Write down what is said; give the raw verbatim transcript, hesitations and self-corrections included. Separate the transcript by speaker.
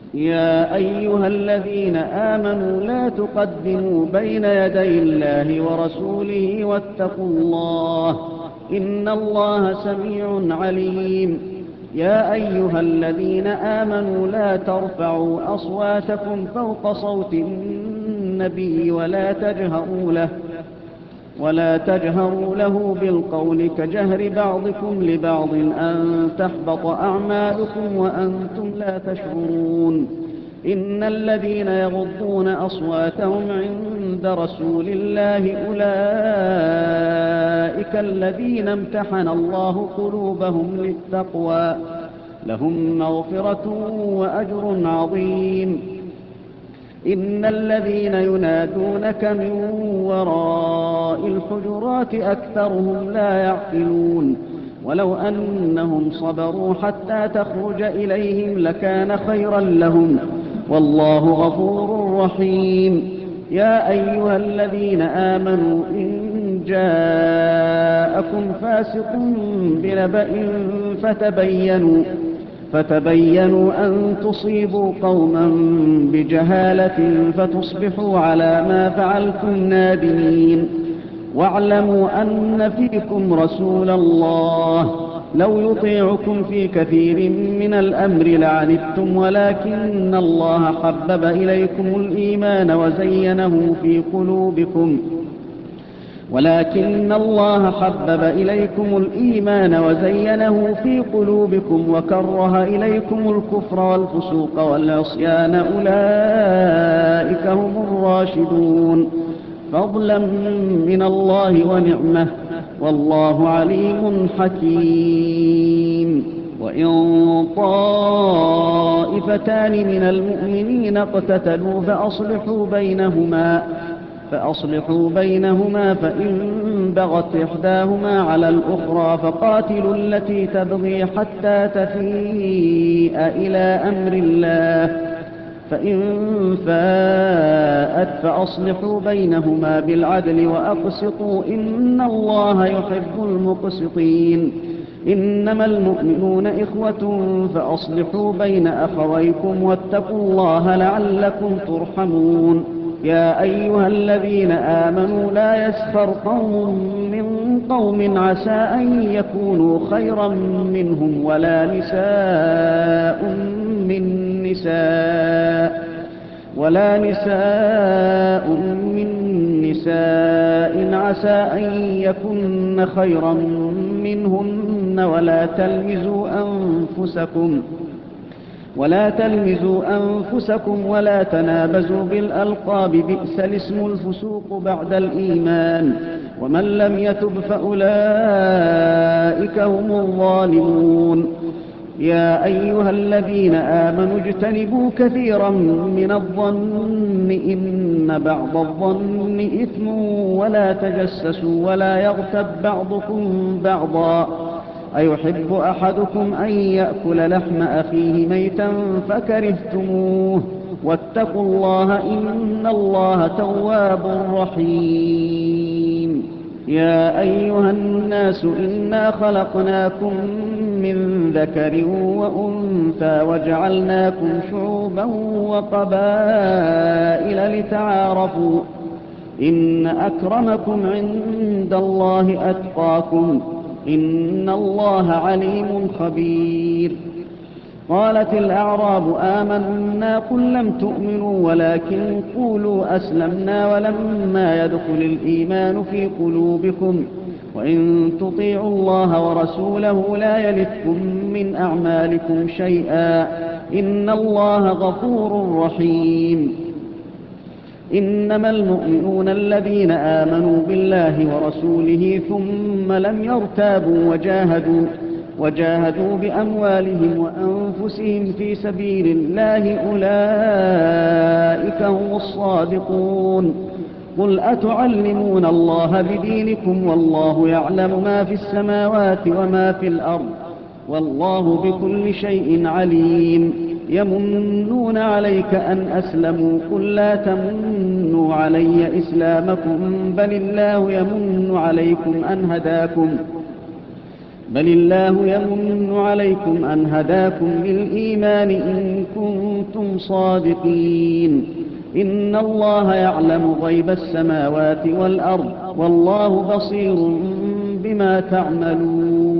Speaker 1: يا أيها الذين آمنوا لا تقدموا بين يدي الله ورسوله واتقوا الله إن الله سميع عليم. يا أيها الذين آمنوا لا ترفعوا أصواتكم فوق صوت النبي ولا تجهروا له ولا تجهروا له بالقول كجهر بعضكم لبعض أن تحبط أعمالكم وأنتم لا تشعرون. إن الذين يغضون أصواتهم عند رسول الله أولئك الذين امتحن الله قلوبهم للتقوى لهم مغفرة وأجر عظيم. إن الذين ينادونك من وراء الحجرات أكثرهم لا يعقلون ولو أنهم صبروا حتى تخرج إليهم لكان خيرا لهم والله غفور رحيم. يا أيها الذين آمنوا إن جاءكم فاسق بنبأ فتبينوا فتبينوا أن تصيبوا قوما بجهالة فتصبحوا على ما فعلتم نادمين. واعلموا أن فيكم رسول الله لو يطيعكم في كثير من الأمر لعنتم ولكن الله حبب إليكم الإيمان وزينه في قلوبكم ولكن الله حبب إليكم الإيمان وزينه في قلوبكم وكره إليكم الكفر والفسوق والعصيان أولئك هم الراشدون فضلا من الله ونعمة والله عليم حكيم. وإن طائفتان من المؤمنين اقتتلوا فأصلحوا بينهما فأصلحوا بينهما فإن بغت إحداهما على الأخرى فقاتلوا التي تبغي حتى تفيء إلى أمر الله فإن فاءت فأصلحوا بينهما بالعدل وأقسطوا إن الله يحب المقسطين. إنما المؤمنون إخوة فأصلحوا بين أخويكم واتقوا الله لعلكم ترحمون. يا أيها الذين آمنوا لا يسخر قوم من قوم عسى أن يكونوا خيرا منهم ولا نساء من نساء ولا نساء من نساء عسى أن يكن خيرا منهن ولا تلمزوا أنفسكم ولا تلمزوا أنفسكم ولا تنابزوا بالألقاب بئس الاسم الفسوق بعد الإيمان ومن لم يتب فأولئك هم الظالمون. يا أيها الذين آمنوا اجتنبوا كثيرا من الظن إن بعض الظن إثم ولا تجسسوا ولا يغتب بعضكم بعضا أيحب أحدكم أن يأكل لحم أخيه ميتا فكرهتموه واتقوا الله إن الله تواب رحيم. يا أيها الناس إنا خلقناكم من ذكر وأنثى وجعلناكم شعوبا وقبائل لتعارفوا إن أكرمكم عند الله أتقاكم إن الله عليم خبير. قالت الأعراب آمنا قل لم تؤمنوا ولكن قولوا أسلمنا ولما يدخل الإيمان في قلوبكم وإن تطيعوا الله ورسوله لا يلتكم من أعمالكم شيئا إن الله غفور رحيم. إنما المؤمنون الذين آمنوا بالله ورسوله ثم لم يرتابوا وجاهدوا وجاهدوا بأموالهم وأنفسهم في سبيل الله أولئك هم الصادقون. قل أتعلمون الله بدينكم والله يعلم ما في السماوات وما في الأرض والله بكل شيء عليم. يمنون عليك أن أسلموا قل لا تمنوا علي إسلامكم بل الله يمن عليكم أن هداكم بل الله يمن عليكم أن هداكم للإيمان إن كنتم صادقين. إن الله يعلم غيب السماوات والأرض والله بصير بما تعملون.